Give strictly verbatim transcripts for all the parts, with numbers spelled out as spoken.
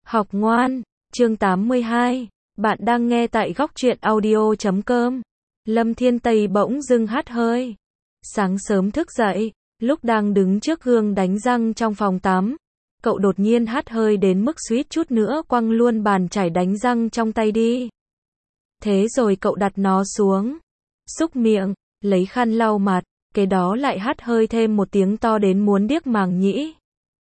Học ngoan, chương tám mươi hai. Bạn đang nghe tại góc truyện audio chấm com. Lâm Thiên Tây bỗng dưng hắt hơi. Sáng sớm thức dậy, lúc đang đứng trước gương đánh răng trong phòng tắm, cậu đột nhiên hắt hơi đến mức suýt chút nữa quăng luôn bàn chải đánh răng trong tay đi. Thế rồi cậu đặt nó xuống, xúc miệng, lấy khăn lau mặt, kế đó lại hắt hơi thêm một tiếng to đến muốn điếc màng nhĩ.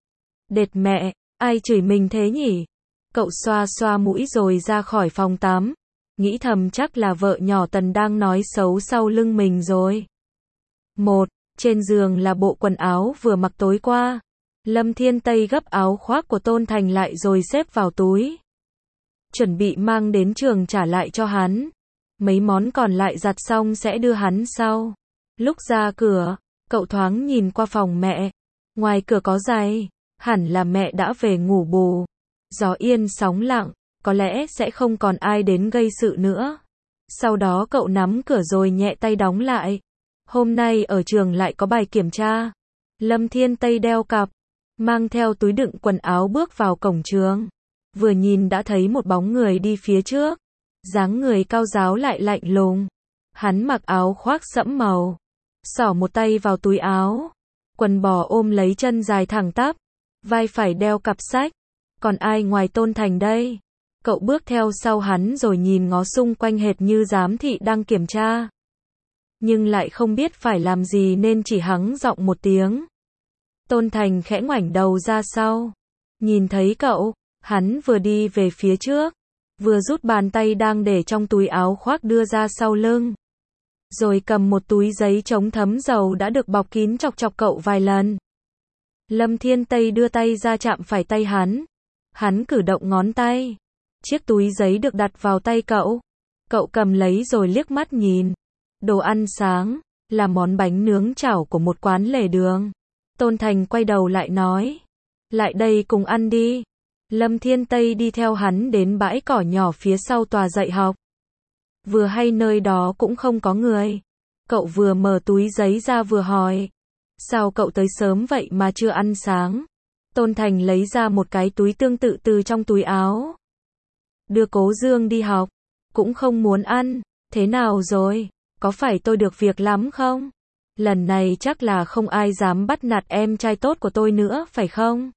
Đệt mẹ, ai chửi mình thế nhỉ? Cậu xoa xoa mũi rồi ra khỏi phòng tắm, nghĩ thầm chắc là vợ nhỏ Tần đang nói xấu sau lưng mình rồi. Một, trên giường là bộ quần áo vừa mặc tối qua. Lâm Thiên Tây gấp áo khoác của Tôn Thành lại rồi xếp vào túi, chuẩn bị mang đến trường trả lại cho hắn. Mấy món còn lại giặt xong sẽ đưa hắn sau. Lúc ra cửa, cậu thoáng nhìn qua phòng mẹ. Ngoài cửa có giày, hẳn là mẹ đã về ngủ bù. Gió yên sóng lặng, có lẽ sẽ không còn ai đến gây sự nữa. Sau đó cậu nắm cửa rồi nhẹ tay đóng lại. Hôm nay ở trường lại có bài kiểm tra. Lâm Thiên Tây đeo cặp, mang theo túi đựng quần áo bước vào cổng trường. Vừa nhìn đã thấy một bóng người đi phía trước. Dáng người cao ráo lại lạnh lùng. Hắn mặc áo khoác sẫm màu, xỏ một tay vào túi áo, quần bò ôm lấy chân dài thẳng tắp, vai phải đeo cặp sách. Còn ai ngoài Tôn Thành đây? Cậu bước theo sau hắn rồi nhìn ngó xung quanh hệt như giám thị đang kiểm tra. Nhưng lại không biết phải làm gì nên chỉ hắng giọng một tiếng. Tôn Thành khẽ ngoảnh đầu ra sau. Nhìn thấy cậu, hắn vừa đi về phía trước, vừa rút bàn tay đang để trong túi áo khoác đưa ra sau lưng. Rồi cầm một túi giấy chống thấm dầu đã được bọc kín chọc chọc cậu vài lần. Lâm Thiên Tây đưa tay ra chạm phải tay hắn. Hắn cử động ngón tay. Chiếc túi giấy được đặt vào tay cậu. Cậu cầm lấy rồi liếc mắt nhìn. Đồ ăn sáng, là món bánh nướng chảo của một quán lề đường. Tôn Thành quay đầu lại nói. Lại đây cùng ăn đi. Lâm Thiên Tây đi theo hắn đến bãi cỏ nhỏ phía sau tòa dạy học. Vừa hay nơi đó cũng không có người. Cậu vừa mở túi giấy ra vừa hỏi. Sao cậu tới sớm vậy mà chưa ăn sáng? Tôn Thành lấy ra một cái túi tương tự từ trong túi áo. Đưa Cố Dương đi học, cũng không muốn ăn. Thế nào rồi? Có phải tôi được việc lắm không? Lần này chắc là không ai dám bắt nạt em trai tốt của tôi nữa, phải không?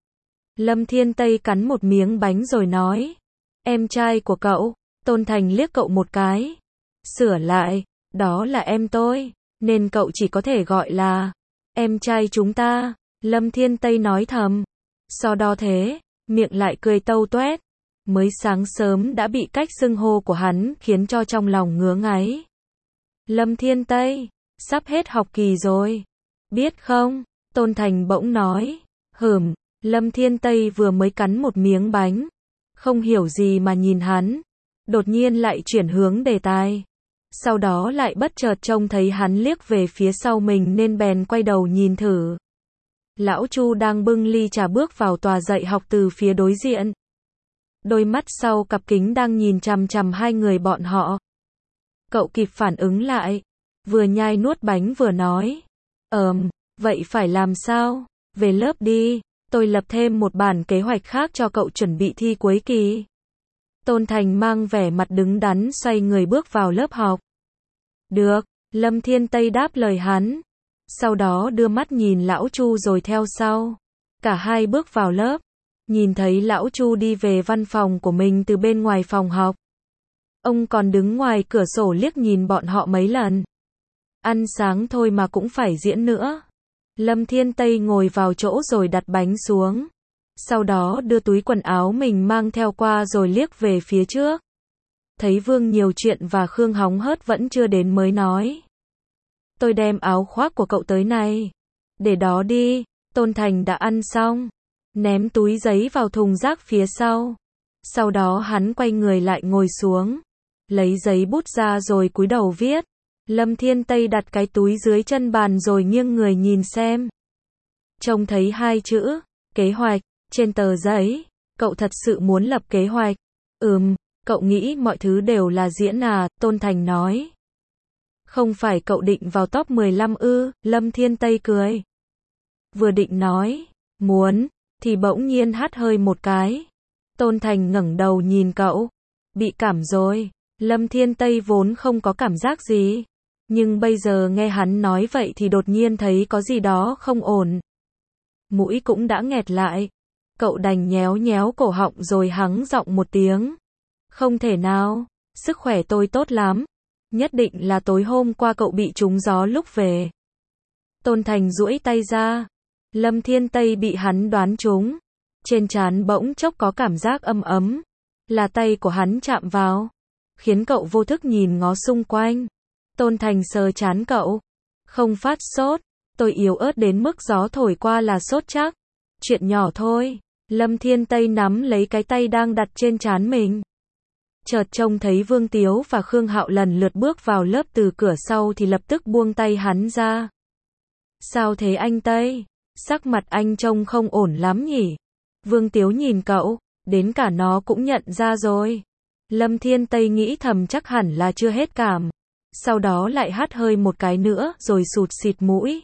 Lâm Thiên Tây cắn một miếng bánh rồi nói. Em trai của cậu? Tôn Thành liếc cậu một cái. Sửa lại, đó là em tôi, nên cậu chỉ có thể gọi là em trai chúng ta. Lâm Thiên Tây nói thầm. So đo thế, miệng lại cười tâu tuét. Mới sáng sớm đã bị cách xưng hô của hắn khiến cho trong lòng ngứa ngáy. Lâm Thiên Tây, sắp hết học kỳ rồi. Biết không? Tôn Thành bỗng nói. Hừm. Lâm Thiên Tây vừa mới cắn một miếng bánh, không hiểu gì mà nhìn hắn. Đột nhiên lại chuyển hướng đề tài. Sau đó lại bất chợt trông thấy hắn liếc về phía sau mình nên bèn quay đầu nhìn thử. Lão Chu đang bưng ly trà bước vào tòa dạy học từ phía đối diện. Đôi mắt sau cặp kính đang nhìn chằm chằm hai người bọn họ. Cậu kịp phản ứng lại, vừa nhai nuốt bánh vừa nói. Ờm, vậy phải làm sao? Về lớp đi, tôi lập thêm một bản kế hoạch khác cho cậu chuẩn bị thi cuối kỳ. Tôn Thành mang vẻ mặt đứng đắn xoay người bước vào lớp học. Được, Lâm Thiên Tây đáp lời hắn. Sau đó đưa mắt nhìn Lão Chu rồi theo sau. Cả hai bước vào lớp. Nhìn thấy Lão Chu đi về văn phòng của mình từ bên ngoài phòng học. Ông còn đứng ngoài cửa sổ liếc nhìn bọn họ mấy lần. Ăn sáng thôi mà cũng phải diễn nữa. Lâm Thiên Tây ngồi vào chỗ rồi đặt bánh xuống. Sau đó đưa túi quần áo mình mang theo qua rồi liếc về phía trước. Thấy Vương Nhiều Chuyện và Khương hóng hớt vẫn chưa đến mới nói. Tôi đem áo khoác của cậu tới này. Để đó đi. Tôn Thành đã ăn xong, ném túi giấy vào thùng rác phía sau. Sau đó hắn quay người lại ngồi xuống, lấy giấy bút ra rồi cúi đầu viết. Lâm Thiên Tây đặt cái túi dưới chân bàn rồi nghiêng người nhìn xem. Trông thấy hai chữ, kế hoạch, trên tờ giấy. Cậu thật sự muốn lập kế hoạch? Ừm, cậu nghĩ mọi thứ đều là diễn à? Tôn Thành nói. Không phải cậu định vào top mười lăm ư? Lâm Thiên Tây cười. Vừa định nói, muốn, thì bỗng nhiên hắt hơi một cái. Tôn Thành ngẩng đầu nhìn cậu. Bị cảm rồi. Lâm Thiên Tây vốn không có cảm giác gì. Nhưng bây giờ nghe hắn nói vậy thì đột nhiên thấy có gì đó không ổn. Mũi cũng đã nghẹt lại. Cậu đành nhéo nhéo cổ họng rồi hắng giọng một tiếng. Không thể nào, sức khỏe tôi tốt lắm. Nhất định là tối hôm qua cậu bị trúng gió lúc về. Tôn Thành duỗi tay ra. Lâm Thiên Tây bị hắn đoán trúng. Trên trán bỗng chốc có cảm giác ấm ấm. Là tay của hắn chạm vào. Khiến cậu vô thức nhìn ngó xung quanh. Tôn Thành sờ trán cậu. Không phát sốt. Tôi yếu ớt đến mức gió thổi qua là sốt chắc. Chuyện nhỏ thôi. Lâm Thiên Tây nắm lấy cái tay đang đặt trên trán mình. Chợt trông thấy Vương Tiếu và Khương Hạo lần lượt bước vào lớp từ cửa sau thì lập tức buông tay hắn ra. Sao thế anh Tây? Sắc mặt anh trông không ổn lắm nhỉ? Vương Tiếu nhìn cậu, đến cả nó cũng nhận ra rồi. Lâm Thiên Tây nghĩ thầm chắc hẳn là chưa hết cảm. Sau đó lại hắt hơi một cái nữa rồi sụt xịt mũi.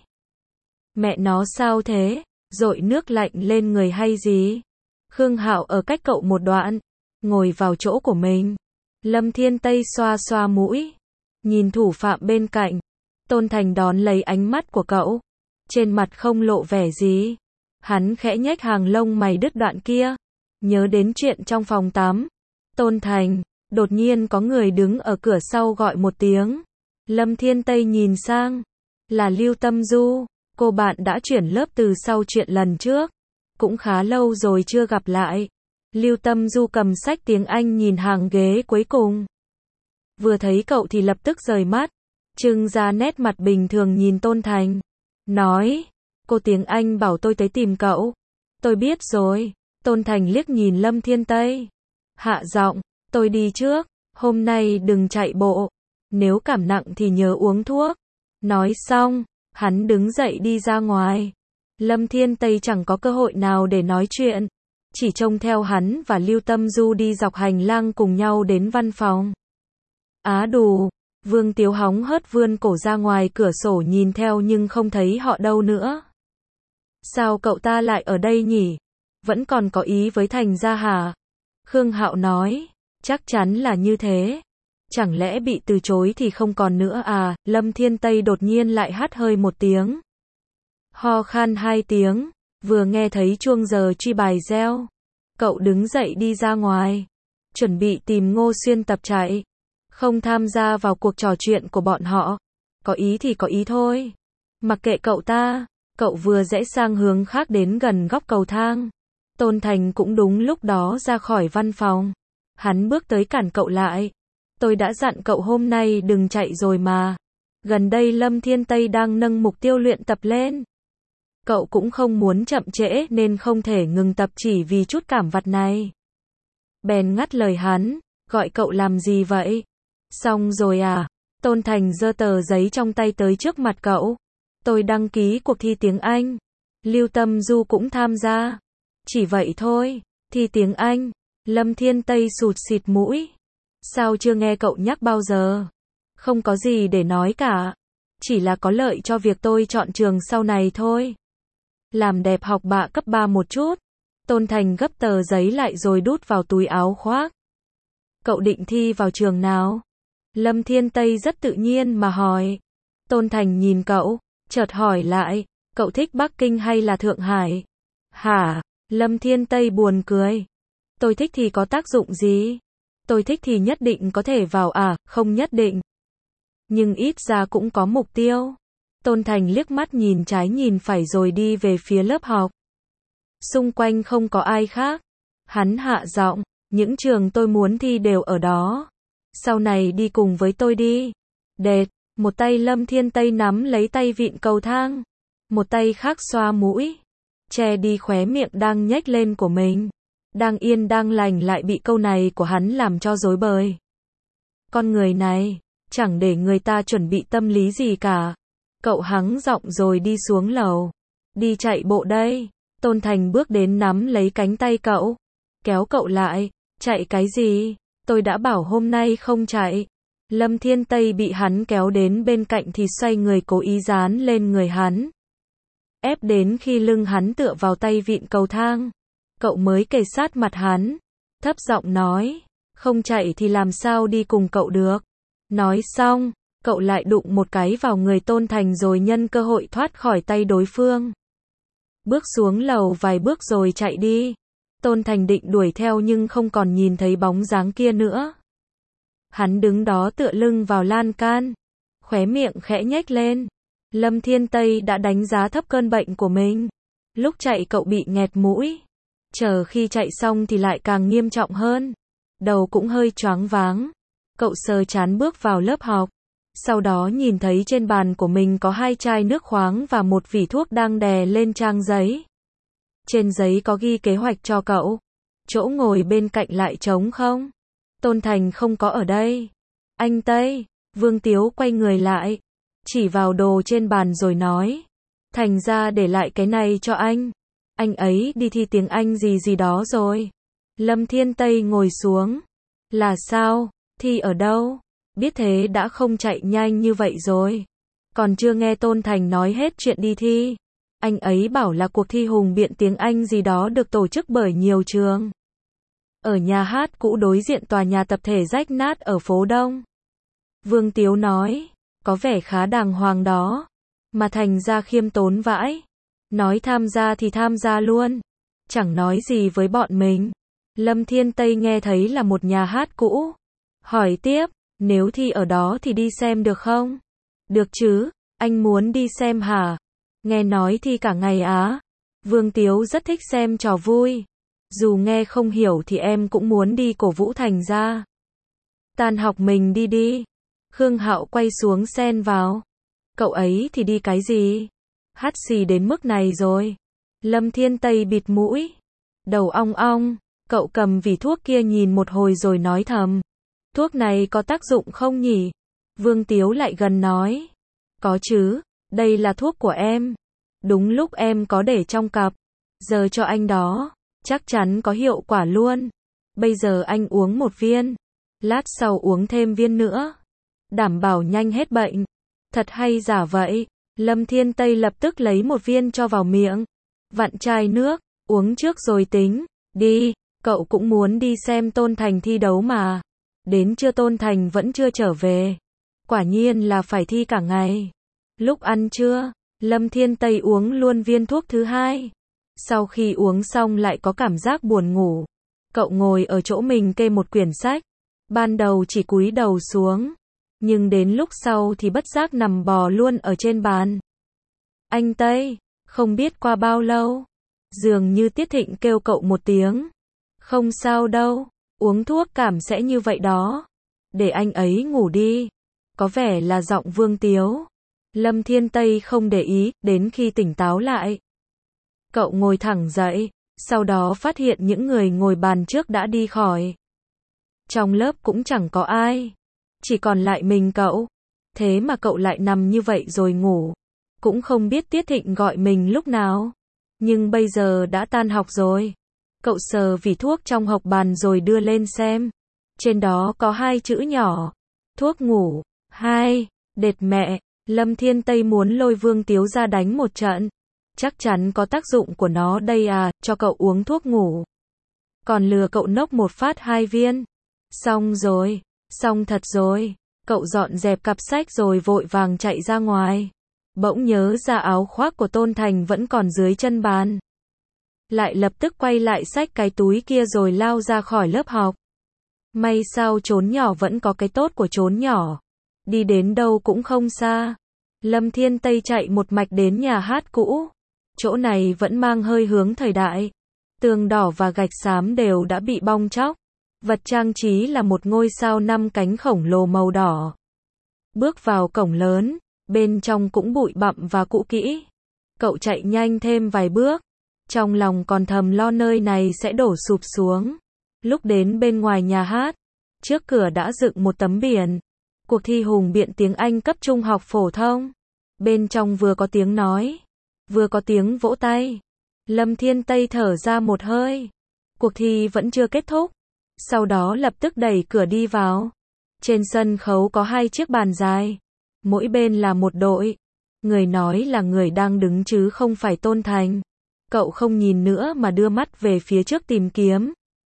Mẹ nó sao thế? Dội nước lạnh lên người hay gì? Khương Hạo ở cách cậu một đoạn, ngồi vào chỗ của mình. Lâm Thiên Tây xoa xoa mũi, nhìn thủ phạm bên cạnh. Tôn Thành đón lấy ánh mắt của cậu, trên mặt không lộ vẻ gì. Hắn khẽ nhếch hàng lông mày đứt đoạn kia, nhớ đến chuyện trong phòng tắm. Tôn Thành, đột nhiên có người đứng ở cửa sau gọi một tiếng. Lâm Thiên Tây nhìn sang, là Lưu Tâm Du, cô bạn đã chuyển lớp từ sau chuyện lần trước. Cũng khá lâu rồi chưa gặp lại. Lưu Tâm Du cầm sách tiếng Anh nhìn hàng ghế cuối cùng. Vừa thấy cậu thì lập tức rời mắt, trưng ra nét mặt bình thường nhìn Tôn Thành. Nói, cô tiếng Anh bảo tôi tới tìm cậu. Tôi biết rồi. Tôn Thành liếc nhìn Lâm Thiên Tây. Hạ giọng, tôi đi trước, hôm nay đừng chạy bộ. Nếu cảm nặng thì nhớ uống thuốc. Nói xong, hắn đứng dậy đi ra ngoài. Lâm Thiên Tây chẳng có cơ hội nào để nói chuyện. Chỉ trông theo hắn và Lưu Tâm Du đi dọc hành lang cùng nhau đến văn phòng. Á đù, Vương Tiếu hóng hớt vươn cổ ra ngoài cửa sổ nhìn theo nhưng không thấy họ đâu nữa. Sao cậu ta lại ở đây nhỉ? Vẫn còn có ý với Thành ra hả? Khương Hạo nói, chắc chắn là như thế. Chẳng lẽ bị từ chối thì không còn nữa à? Lâm Thiên Tây đột nhiên lại hắt hơi một tiếng. Ho khan hai tiếng, vừa nghe thấy chuông giờ truy bài reo. Cậu đứng dậy đi ra ngoài, chuẩn bị tìm Ngô Xuyên tập chạy. Không tham gia vào cuộc trò chuyện của bọn họ. Có ý thì có ý thôi. Mặc kệ cậu ta, cậu vừa rẽ sang hướng khác đến gần góc cầu thang. Tôn Thành cũng đúng lúc đó ra khỏi văn phòng. Hắn bước tới cản cậu lại. Tôi đã dặn cậu hôm nay đừng chạy rồi mà. Gần đây Lâm Thiên Tây đang nâng mục tiêu luyện tập lên. Cậu cũng không muốn chậm trễ nên không thể ngừng tập chỉ vì chút cảm vặt này. Bèn ngắt lời hắn, gọi cậu làm gì vậy? Xong rồi à? Tôn Thành giơ tờ giấy trong tay tới trước mặt cậu. Tôi đăng ký cuộc thi tiếng Anh. Lưu Tâm Du cũng tham gia. Chỉ vậy thôi, thi tiếng Anh. Lâm Thiên Tây sụt xịt mũi. Sao chưa nghe cậu nhắc bao giờ? Không có gì để nói cả. Chỉ là có lợi cho việc tôi chọn trường sau này thôi. Làm đẹp học bạ cấp ba một chút. Tôn Thành gấp tờ giấy lại rồi đút vào túi áo khoác. Cậu định thi vào trường nào? Lâm Thiên Tây rất tự nhiên mà hỏi. Tôn Thành nhìn cậu, chợt hỏi lại, cậu thích Bắc Kinh hay là Thượng Hải? Hả? Lâm Thiên Tây buồn cười. Tôi thích thì có tác dụng gì? Tôi thích thì nhất định có thể vào à, không nhất định. Nhưng ít ra cũng có mục tiêu. Tôn Thành liếc mắt nhìn trái nhìn phải rồi đi về phía lớp học. Xung quanh không có ai khác. Hắn hạ giọng, những trường tôi muốn thi đều ở đó. Sau này đi cùng với tôi đi. Đệt, một tay Lâm Thiên Tây nắm lấy tay vịn cầu thang. Một tay khác xoa mũi. Che đi khóe miệng đang nhếch lên của mình. Đang yên đang lành lại bị câu này của hắn làm cho rối bời. Con người này, chẳng để người ta chuẩn bị tâm lý gì cả. Cậu hắng giọng rồi đi xuống lầu. Đi chạy bộ đây. Tôn Thành bước đến nắm lấy cánh tay cậu. Kéo cậu lại. Chạy cái gì? Tôi đã bảo hôm nay không chạy. Lâm Thiên Tây bị hắn kéo đến bên cạnh thì xoay người cố ý dán lên người hắn. Ép đến khi lưng hắn tựa vào tay vịn cầu thang. Cậu mới kề sát mặt hắn. thấp giọng nói, không chạy thì làm sao đi cùng cậu được. Nói xong, cậu lại đụng một cái vào người Tôn Thành rồi nhân cơ hội thoát khỏi tay đối phương. Bước xuống lầu vài bước rồi chạy đi. Tôn Thành định đuổi theo nhưng không còn nhìn thấy bóng dáng kia nữa. Hắn đứng đó tựa lưng vào lan can, khóe miệng khẽ nhếch lên. Lâm Thiên Tây đã đánh giá thấp cơn bệnh của mình. Lúc chạy cậu bị nghẹt mũi. Chờ khi chạy xong thì lại càng nghiêm trọng hơn. Đầu cũng hơi choáng váng. Cậu sờ trán bước vào lớp học. Sau đó nhìn thấy trên bàn của mình có hai chai nước khoáng và một vỉ thuốc đang đè lên trang giấy. Trên giấy có ghi kế hoạch cho cậu. Chỗ ngồi bên cạnh lại trống không? Tôn Thành không có ở đây. Anh Tây, Vương Tiếu quay người lại, chỉ vào đồ trên bàn rồi nói. Thành ra để lại cái này cho anh. Anh ấy đi thi tiếng Anh gì gì đó rồi. Lâm Thiên Tây ngồi xuống. Là sao? Thi ở đâu? Biết thế đã không chạy nhanh như vậy rồi. Còn chưa nghe Tôn Thành nói hết chuyện đi thi. Anh ấy bảo là cuộc thi hùng biện tiếng Anh gì đó được tổ chức bởi nhiều trường. Ở nhà hát cũ đối diện tòa nhà tập thể rách nát ở phố Đông. Vương Tiếu nói, có vẻ khá đàng hoàng đó. Mà Thành ra khiêm tốn vãi. Nói tham gia thì tham gia luôn. Chẳng nói gì với bọn mình. Lâm Thiên Tây nghe thấy là một nhà hát cũ. Hỏi tiếp, nếu thi ở đó thì đi xem được không? Được chứ, anh muốn đi xem hả? Nghe nói thi cả ngày á. Vương Tiếu rất thích xem trò vui. Dù nghe không hiểu thì em cũng muốn đi cổ vũ Thành ra. Tan học mình đi đi. Khương Hạo quay xuống xen vào. Cậu ấy thì đi cái gì? Hát xì đến mức này rồi. Lâm Thiên Tây bịt mũi. Đầu ong ong. Cậu cầm vỉ thuốc kia nhìn một hồi rồi nói thầm. Thuốc này có tác dụng không nhỉ? Vương Tiếu lại gần nói. Có chứ, đây là thuốc của em. Đúng lúc em có để trong cặp. Giờ cho anh đó. Chắc chắn có hiệu quả luôn. Bây giờ anh uống một viên. Lát sau uống thêm viên nữa. Đảm bảo nhanh hết bệnh. Thật hay giả vậy? Lâm Thiên Tây lập tức lấy một viên cho vào miệng. Vặn chai nước, uống trước rồi tính. Đi, cậu cũng muốn đi xem Tôn Thành thi đấu mà. Đến trưa Tôn Thành vẫn chưa trở về. Quả nhiên là phải thi cả ngày. Lúc ăn trưa, Lâm Thiên Tây uống luôn viên thuốc thứ hai. Sau khi uống xong lại có cảm giác buồn ngủ. Cậu ngồi ở chỗ mình kê một quyển sách. Ban đầu chỉ cúi đầu xuống. Nhưng đến lúc sau thì bất giác nằm bò luôn ở trên bàn. Anh Tây, không biết qua bao lâu. Dường như Tiết Thịnh kêu cậu một tiếng. Không sao đâu, uống thuốc cảm sẽ như vậy đó. Để anh ấy ngủ đi. Có vẻ là giọng Vương Tiếu. Lâm Thiên Tây không để ý, đến khi tỉnh táo lại. Cậu ngồi thẳng dậy, sau đó phát hiện những người ngồi bàn trước đã đi khỏi. Trong lớp cũng chẳng có ai. Chỉ còn lại mình cậu. Thế mà cậu lại nằm như vậy rồi ngủ. Cũng không biết Tiết Thịnh gọi mình lúc nào. Nhưng bây giờ đã tan học rồi. Cậu sờ vỉ thuốc trong hộc bàn rồi đưa lên xem. Trên đó có hai chữ nhỏ. Thuốc ngủ. Hai. Đệt mẹ. Lâm Thiên Tây muốn lôi Vương Tiếu ra đánh một trận. Chắc chắn có tác dụng của nó đây à, cho cậu uống thuốc ngủ. Còn lừa cậu nốc một phát hai viên. Xong rồi. Xong thật rồi. Cậu dọn dẹp cặp sách rồi vội vàng chạy ra ngoài. Bỗng nhớ ra áo khoác của Tôn Thành vẫn còn dưới chân bàn. Lại lập tức quay lại xách cái túi kia rồi lao ra khỏi lớp học. May sao trốn nhỏ vẫn có cái tốt của trốn nhỏ. Đi đến đâu cũng không xa. Lâm Thiên Tây chạy một mạch đến nhà hát cũ. Chỗ này vẫn mang hơi hướng thời đại. Tường đỏ và gạch xám đều đã bị bong tróc. Vật trang trí là một ngôi sao năm cánh khổng lồ màu đỏ. Bước vào cổng lớn, bên trong cũng bụi bặm và cũ kỹ. Cậu chạy nhanh thêm vài bước. Trong lòng còn thầm lo nơi này sẽ đổ sụp xuống. Lúc đến bên ngoài nhà hát, trước cửa đã dựng một tấm biển. Cuộc thi hùng biện tiếng Anh cấp trung học phổ thông. Bên trong vừa có tiếng nói, vừa có tiếng vỗ tay. Lâm Thiên Tây thở ra một hơi. Cuộc thi vẫn chưa kết thúc. Sau đó lập tức đẩy cửa đi vào. Trên sân khấu có hai chiếc bàn dài. Mỗi bên là một đội. Người nói là người đang đứng chứ không phải Tôn Thành. Cậu không nhìn nữa mà đưa mắt về phía trước tìm kiếm.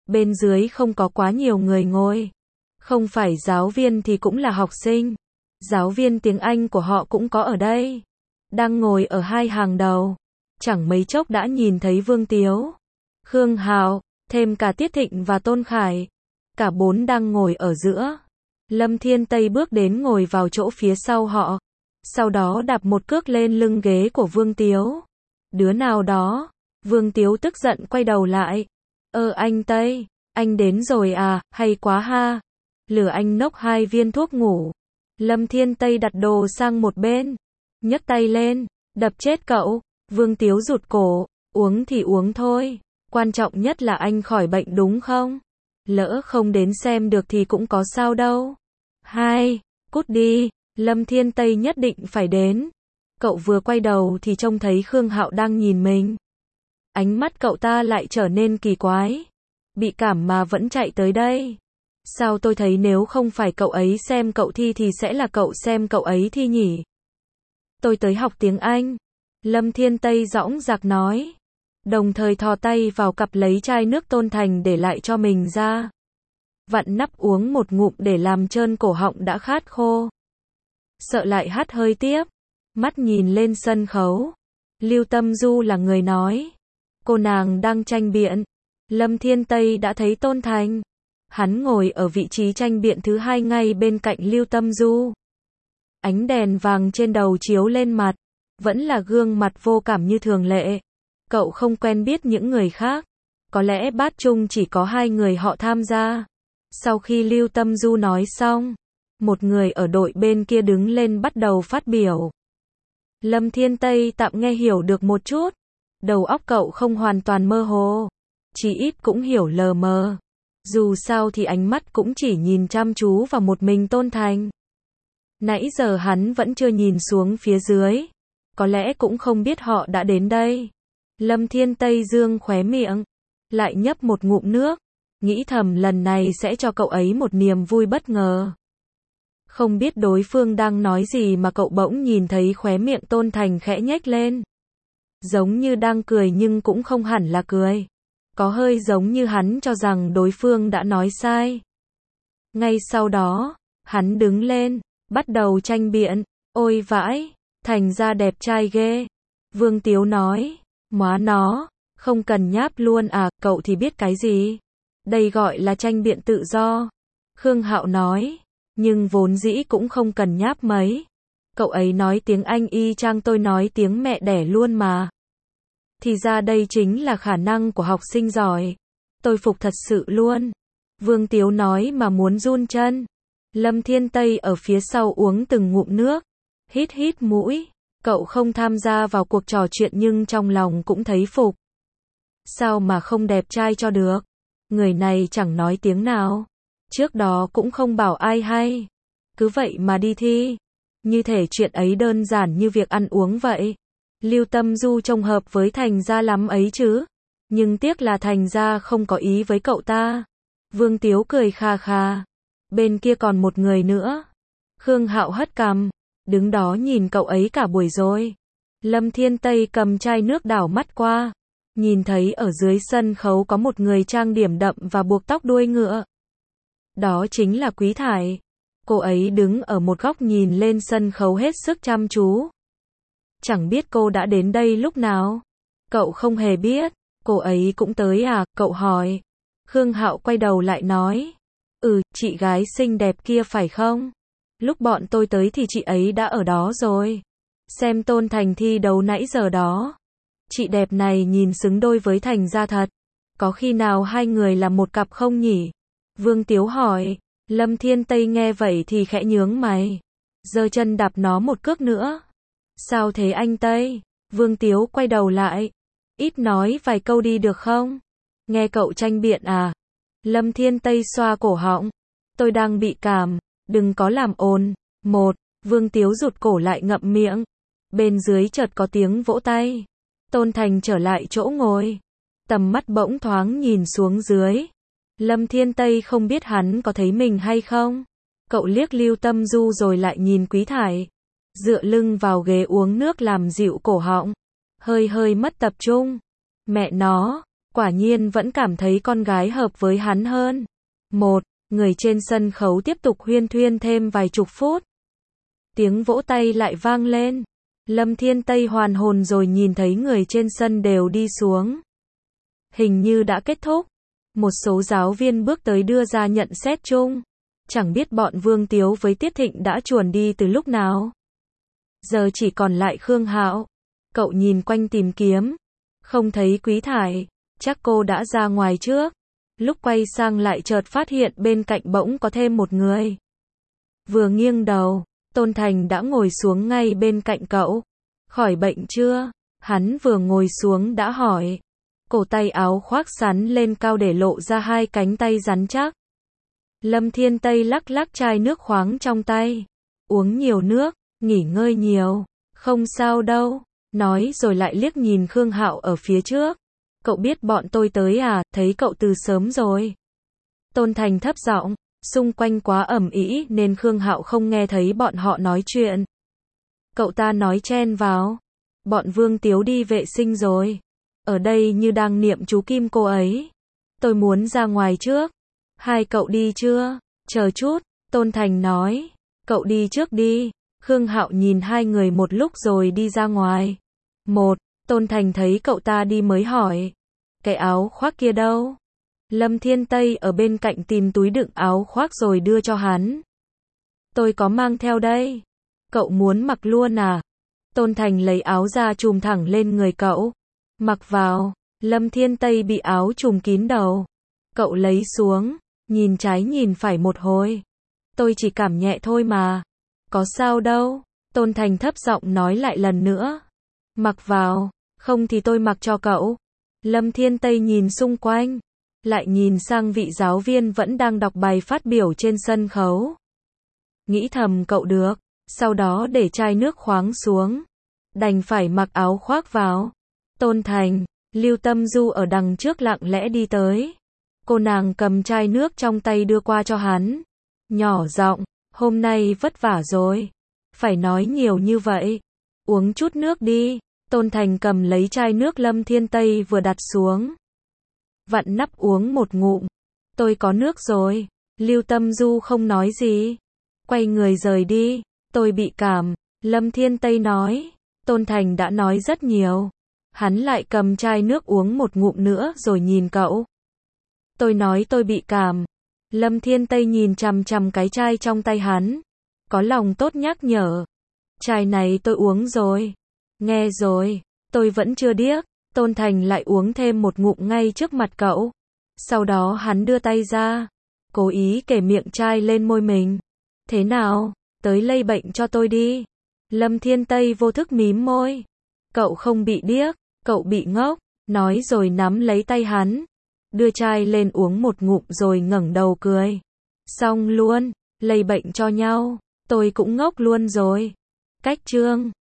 Bên dưới không có quá nhiều người ngồi. Không phải giáo viên thì cũng là học sinh. Giáo viên tiếng Anh của họ cũng có ở đây. Đang ngồi ở hai hàng đầu. Chẳng mấy chốc đã nhìn thấy Vương Tiếu, Khương Hạo, thêm cả Tiết Thịnh và Tôn Khải. Cả bốn đang ngồi ở giữa. Lâm Thiên Tây bước đến ngồi vào chỗ phía sau họ. Sau đó đạp một cước lên lưng ghế của Vương Tiếu. Đứa nào đó. Vương Tiếu tức giận quay đầu lại. Ơ anh Tây, anh đến rồi à, hay quá ha. Lừa anh nốc hai viên thuốc ngủ. Lâm Thiên Tây đặt đồ sang một bên. Nhấc tay lên, đập chết cậu. Vương Tiếu rụt cổ, uống thì uống thôi. Quan trọng nhất là anh khỏi bệnh đúng không? Lỡ không đến xem được thì cũng có sao đâu. Hai, cút đi, Lâm Thiên Tây nhất định phải đến. Cậu vừa quay đầu thì trông thấy Khương Hạo đang nhìn mình. Ánh mắt cậu ta lại trở nên kỳ quái. Bị cảm mà vẫn chạy tới đây. Sao tôi thấy nếu không phải cậu ấy xem cậu thi thì sẽ là cậu xem cậu ấy thi nhỉ? Tôi tới học tiếng Anh. Lâm Thiên Tây dõng dạc nói. Đồng thời thò tay vào cặp lấy chai nước Tôn Thành để lại cho mình ra. Vặn nắp uống một ngụm để làm trơn cổ họng đã khát khô. Sợ lại hắt hơi tiếp. Mắt nhìn lên sân khấu. Lưu Tâm Du là người nói. Cô nàng đang tranh biện. Lâm Thiên Tây đã thấy Tôn Thành. Hắn ngồi ở vị trí tranh biện thứ hai ngay bên cạnh Lưu Tâm Du. Ánh đèn vàng trên đầu chiếu lên mặt. Vẫn là gương mặt vô cảm như thường lệ. Cậu không quen biết những người khác. Có lẽ bát chung chỉ có hai người họ tham gia. Sau khi Lưu Tâm Du nói xong, một người ở đội bên kia đứng lên bắt đầu phát biểu. Lâm Thiên Tây tạm nghe hiểu được một chút. Đầu óc cậu không hoàn toàn mơ hồ. Chỉ ít cũng hiểu lờ mờ. Dù sao thì ánh mắt cũng chỉ nhìn chăm chú vào một mình Tôn Thành. Nãy giờ hắn vẫn chưa nhìn xuống phía dưới. Có lẽ cũng không biết họ đã đến đây. Lâm Thiên Tây dương khóe miệng. Lại nhấp một ngụm nước. Nghĩ thầm lần này sẽ cho cậu ấy một niềm vui bất ngờ. Không biết đối phương đang nói gì mà cậu bỗng nhìn thấy khóe miệng Tôn Thành khẽ nhếch lên. Giống như đang cười nhưng cũng không hẳn là cười. Có hơi giống như hắn cho rằng đối phương đã nói sai. Ngay sau đó, hắn đứng lên, bắt đầu tranh biện. Ôi vãi, Thành ra đẹp trai ghê. Vương Tiếu nói, móa nó, không cần nháp luôn à, cậu thì biết cái gì. Đây gọi là tranh biện tự do. Khương Hạo nói, nhưng vốn dĩ cũng không cần nháp mấy. Cậu ấy nói tiếng Anh y chang tôi nói tiếng mẹ đẻ luôn mà. Thì ra đây chính là khả năng của học sinh giỏi. Tôi phục thật sự luôn. Vương Tiếu nói mà muốn run chân. Lâm Thiên Tây ở phía sau uống từng ngụm nước. Hít hít mũi. Cậu không tham gia vào cuộc trò chuyện nhưng trong lòng cũng thấy phục. Sao mà không đẹp trai cho được. Người này chẳng nói tiếng nào. Trước đó cũng không bảo ai hay. Cứ vậy mà đi thi. Như thể chuyện ấy đơn giản như việc ăn uống vậy. Lưu Tâm Du trông hợp với Thành Gia lắm ấy chứ. Nhưng tiếc là Thành Gia không có ý với cậu ta. Vương Tiếu cười kha kha. Bên kia còn một người nữa. Khương Hạo hất cằm. Đứng đó nhìn cậu ấy cả buổi rồi. Lâm Thiên Tây cầm chai nước đảo mắt qua. Nhìn thấy ở dưới sân khấu có một người trang điểm đậm và buộc tóc đuôi ngựa. Đó chính là Quý Thải. Cô ấy đứng ở một góc nhìn lên sân khấu hết sức chăm chú. Chẳng biết cô đã đến đây lúc nào. Cậu không hề biết. Cô ấy cũng tới à, cậu hỏi. Khương Hạo quay đầu lại nói. Ừ, chị gái xinh đẹp kia phải không? Lúc bọn tôi tới thì chị ấy đã ở đó rồi. Xem Tôn Thành thi đấu nãy giờ đó. Chị đẹp này nhìn xứng đôi với Thành Gia thật. Có khi nào hai người là một cặp không nhỉ? Vương Tiếu hỏi. Lâm Thiên Tây nghe vậy thì khẽ nhướng mày. Giơ chân đạp nó một cước nữa. Sao thế anh Tây? Vương Tiếu quay đầu lại. Ít nói vài câu đi được không? Nghe cậu tranh biện à? Lâm Thiên Tây xoa cổ họng. Tôi đang bị cảm. Đừng có làm ồn. Một. Vương Tiếu rụt cổ lại ngậm miệng. Bên dưới chợt có tiếng vỗ tay. Tôn Thành trở lại chỗ ngồi. Tầm mắt bỗng thoáng nhìn xuống dưới. Lâm Thiên Tây không biết hắn có thấy mình hay không. Cậu liếc Lưu Tâm Du rồi lại nhìn Quý Thải. Dựa lưng vào ghế uống nước làm dịu cổ họng. Hơi hơi mất tập trung. Mẹ nó, Quả nhiên vẫn cảm thấy con gái hợp với hắn hơn. Một, người trên sân khấu tiếp tục huyên thuyên thêm vài chục phút. Tiếng vỗ tay lại vang lên. Lâm Thiên Tây hoàn hồn rồi nhìn thấy người trên sân đều đi xuống. Hình như đã kết thúc. Một số giáo viên bước tới đưa ra nhận xét chung. Chẳng biết bọn Vương Tiếu với Tiết Thịnh đã chuồn đi từ lúc nào. Giờ chỉ còn lại Khương Hạo. Cậu nhìn quanh tìm kiếm. Không thấy Quý Thải. Chắc cô đã ra ngoài trước. Lúc quay sang lại chợt phát hiện bên cạnh bỗng có thêm một người. Vừa nghiêng đầu, Tôn Thành đã ngồi xuống ngay bên cạnh cậu. Khỏi bệnh chưa? Hắn vừa ngồi xuống đã hỏi. Cổ tay áo khoác sắn lên cao để lộ ra hai cánh tay rắn chắc. Lâm Thiên Tây lắc lắc chai nước khoáng trong tay. Uống nhiều nước, nghỉ ngơi nhiều. Không sao đâu. Nói rồi lại liếc nhìn Khương Hạo ở phía trước. Cậu biết bọn tôi tới à, thấy cậu từ sớm rồi. Tôn Thành thấp giọng, xung quanh quá ầm ĩ nên Khương Hạo không nghe thấy bọn họ nói chuyện. Cậu ta nói chen vào. Bọn Vương Tiếu đi vệ sinh rồi. Ở đây như đang niệm chú Kim cô ấy. Tôi muốn ra ngoài trước. Hai cậu đi chưa? Chờ chút, Tôn Thành nói. Cậu đi trước đi. Khương Hạo nhìn hai người một lúc rồi đi ra ngoài. Một, Tôn Thành thấy cậu ta đi mới hỏi. Cái áo khoác kia đâu? Lâm Thiên Tây ở bên cạnh tìm túi đựng áo khoác rồi đưa cho hắn. Tôi có mang theo đây. Cậu muốn mặc luôn à? Tôn Thành lấy áo ra trùm thẳng lên người cậu. Mặc vào. Lâm Thiên Tây bị áo trùm kín đầu. Cậu lấy xuống. Nhìn trái nhìn phải một hồi. Tôi chỉ cảm nhẹ thôi mà. Có sao đâu. Tôn Thành thấp giọng nói lại lần nữa. Mặc vào. Không thì tôi mặc cho cậu. Lâm Thiên Tây nhìn xung quanh. Lại nhìn sang vị giáo viên vẫn đang đọc bài phát biểu trên sân khấu. Nghĩ thầm cậu được. Sau đó để chai nước khoáng xuống. Đành phải mặc áo khoác vào. Tôn Thành, Lưu Tâm Du ở đằng trước lặng lẽ đi tới. Cô nàng cầm chai nước trong tay đưa qua cho hắn. Nhỏ giọng, hôm nay vất vả rồi. Phải nói nhiều như vậy. Uống chút nước đi. Tôn Thành cầm lấy chai nước Lâm Thiên Tây vừa đặt xuống. Vặn nắp uống một ngụm. Tôi có nước rồi. Lưu Tâm Du không nói gì. Quay người rời đi. Tôi bị cảm. Lâm Thiên Tây nói. Tôn Thành đã nói rất nhiều. Hắn lại cầm chai nước uống một ngụm nữa rồi nhìn cậu. Tôi nói tôi bị cảm. Lâm Thiên Tây nhìn chằm chằm cái chai trong tay hắn. Có lòng tốt nhắc nhở. Chai này tôi uống rồi. Nghe rồi. Tôi vẫn chưa điếc. Tôn Thành lại uống thêm một ngụm ngay trước mặt cậu. Sau đó hắn đưa tay ra. Cố ý kề miệng chai lên môi mình. Thế nào? Tới lây bệnh cho tôi đi. Lâm Thiên Tây vô thức mím môi. Cậu không bị điếc. Cậu bị ngốc. Nói rồi nắm lấy tay hắn. Đưa chai lên uống một ngụm rồi ngẩng đầu cười. Xong luôn. Lây bệnh cho nhau. Tôi cũng ngốc luôn rồi. Cách chương